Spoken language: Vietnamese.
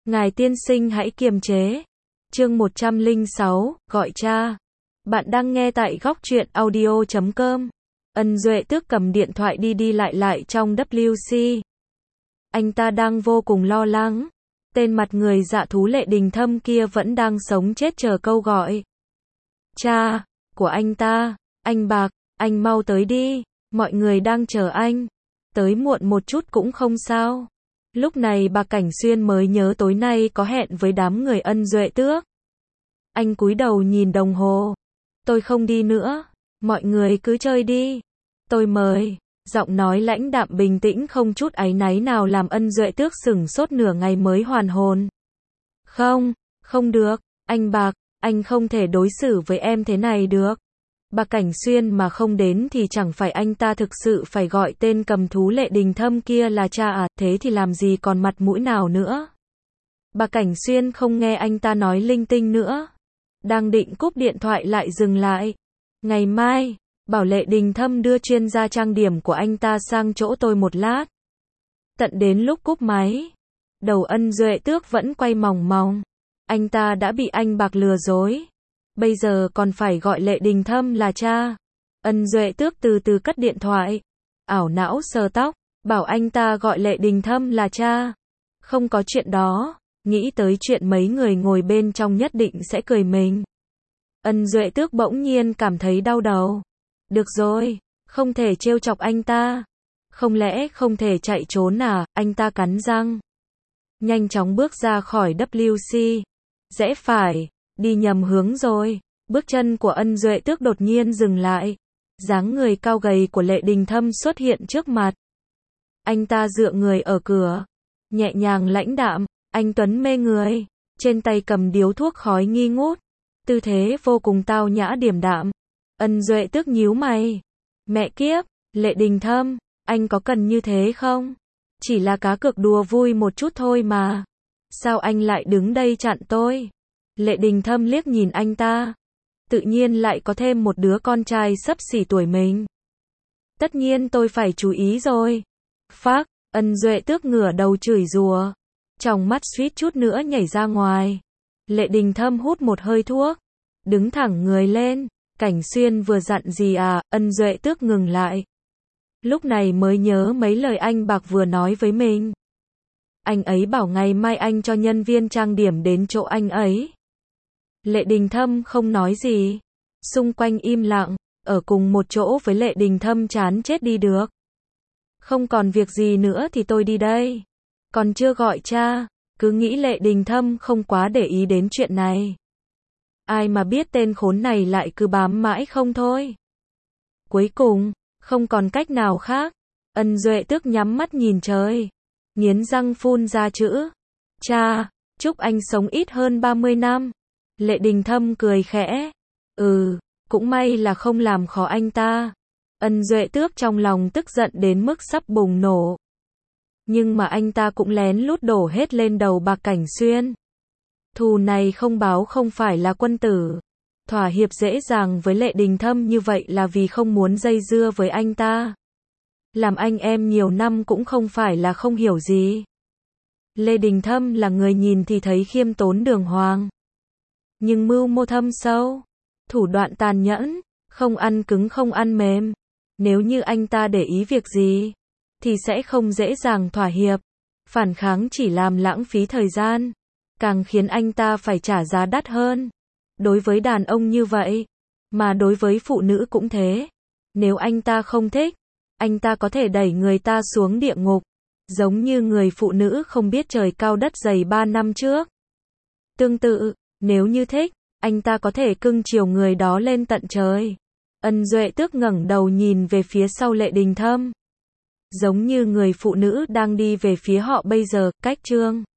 Ngài tiên sinh hãy kiềm chế. Chương 106, gọi cha. Bạn đang nghe tại góc truyện audio.com. Ân Duệ Tước cầm điện thoại đi lại trong WC. Anh ta đang vô cùng lo lắng. Tên mặt người dạ thú Lệ Đình Thâm kia vẫn đang sống chết chờ câu gọi. Cha của anh ta, anh Bạc, anh mau tới đi, mọi người đang chờ anh. Tới muộn một chút cũng không sao. Lúc này Bạc Cảnh Xuyên mới nhớ tối nay có hẹn với đám người Ân Duệ Tước. Anh cúi đầu nhìn đồng hồ. Tôi không đi nữa, mọi người cứ chơi đi. Tôi mời. Giọng nói lãnh đạm bình tĩnh không chút áy náy nào làm Ân Duệ Tước sửng sốt nửa ngày mới hoàn hồn. Không được, anh Bạc, anh không thể đối xử với em thế này được. Bạc Cảnh Xuyên mà không đến thì chẳng phải anh ta thực sự phải gọi tên cầm thú Lệ Đình Thâm kia là cha à, thế thì làm gì còn mặt mũi nào nữa. Bạc Cảnh Xuyên không nghe anh ta nói linh tinh nữa. Đang định cúp điện thoại lại dừng lại. Ngày mai, bảo Lệ Đình Thâm đưa chuyên gia trang điểm của anh ta sang chỗ tôi một lát. Tận đến lúc cúp máy, đầu Ân Duệ Tước vẫn quay mòng mòng. Anh ta đã bị anh Bạc lừa dối. Bây giờ còn phải gọi Lệ Đình Thâm là cha. Ân Duệ Tước từ từ cất điện thoại. Ảo não sờ tóc, bảo anh ta gọi Lệ Đình Thâm là cha. Không có chuyện đó. Nghĩ tới chuyện mấy người ngồi bên trong nhất định sẽ cười mình. Ân Duệ Tước bỗng nhiên cảm thấy đau đầu. Được rồi, không thể trêu chọc anh ta. Không lẽ không thể chạy trốn à, anh ta cắn răng. Nhanh chóng bước ra khỏi WC. Rẽ phải, đi nhầm hướng rồi. Bước chân của Ân Duệ Tước đột nhiên dừng lại. Dáng người cao gầy của Lệ Đình Thâm xuất hiện trước mặt. Anh ta dựa người ở cửa. Nhẹ nhàng lãnh đạm, anh tuấn mê người. Trên tay cầm điếu thuốc khói nghi ngút. Tư thế vô cùng tao nhã điềm đạm. Ân Duệ Tước nhíu mày. Mẹ kiếp, Lệ Đình Thâm, anh có cần như thế không? Chỉ là cá cược đùa vui một chút thôi mà. Sao anh lại đứng đây chặn tôi? Lệ Đình Thâm liếc nhìn anh ta. Tự nhiên lại có thêm một đứa con trai xấp xỉ tuổi mình. Tất nhiên tôi phải chú ý rồi. Phác, Ân Duệ Tước ngửa đầu chửi rủa. Trong mắt suýt chút nữa nhảy ra ngoài. Lệ Đình Thâm hút một hơi thuốc. Đứng thẳng người lên. Cảnh Xuyên vừa dặn gì à? Ân Duệ Tước ngừng lại. Lúc này mới nhớ mấy lời anh Bạc vừa nói với mình. Anh ấy bảo ngày mai anh cho nhân viên trang điểm đến chỗ anh ấy. Lệ Đình Thâm không nói gì. Xung quanh im lặng. Ở cùng một chỗ với Lệ Đình Thâm chán chết đi được. Không còn việc gì nữa thì tôi đi đây. Còn chưa gọi cha. Cứ nghĩ Lệ Đình Thâm không quá để ý đến chuyện này. Ai mà biết tên khốn này lại cứ bám mãi không thôi. Cuối cùng, không còn cách nào khác. Ân Duệ Tước nhắm mắt nhìn trời. Nghiến răng phun ra chữ. Cha, chúc anh sống ít hơn 30 năm. Lệ Đình Thâm cười khẽ. Cũng may là không làm khó anh ta. Ân Duệ Tước trong lòng tức giận đến mức sắp bùng nổ. Nhưng mà anh ta cũng lén lút đổ hết lên đầu Bạc Cảnh Xuyên. Thù này không báo không phải là quân tử. Thỏa hiệp dễ dàng với Lệ Đình Thâm như vậy là vì không muốn dây dưa với anh ta. Làm anh em nhiều năm cũng không phải là không hiểu gì. Lệ Đình Thâm là người nhìn thì thấy khiêm tốn đường hoàng. Nhưng mưu mô thâm sâu. Thủ đoạn tàn nhẫn. Không ăn cứng không ăn mềm. Nếu như anh ta để ý việc gì, thì sẽ không dễ dàng thỏa hiệp. Phản kháng chỉ làm lãng phí thời gian. Càng khiến anh ta phải trả giá đắt hơn. Đối với đàn ông như vậy. Mà đối với phụ nữ cũng thế. Nếu anh ta không thích, anh ta có thể đẩy người ta xuống địa ngục. Giống như người phụ nữ không biết trời cao đất dày 3 năm trước. Tương tự, nếu như thích, anh ta có thể cưng chiều người đó lên tận trời. Ân Duệ Tước ngẩng đầu nhìn về phía sau Lệ Đình Thâm. Giống như người phụ nữ đang đi về phía họ bây giờ, cách chương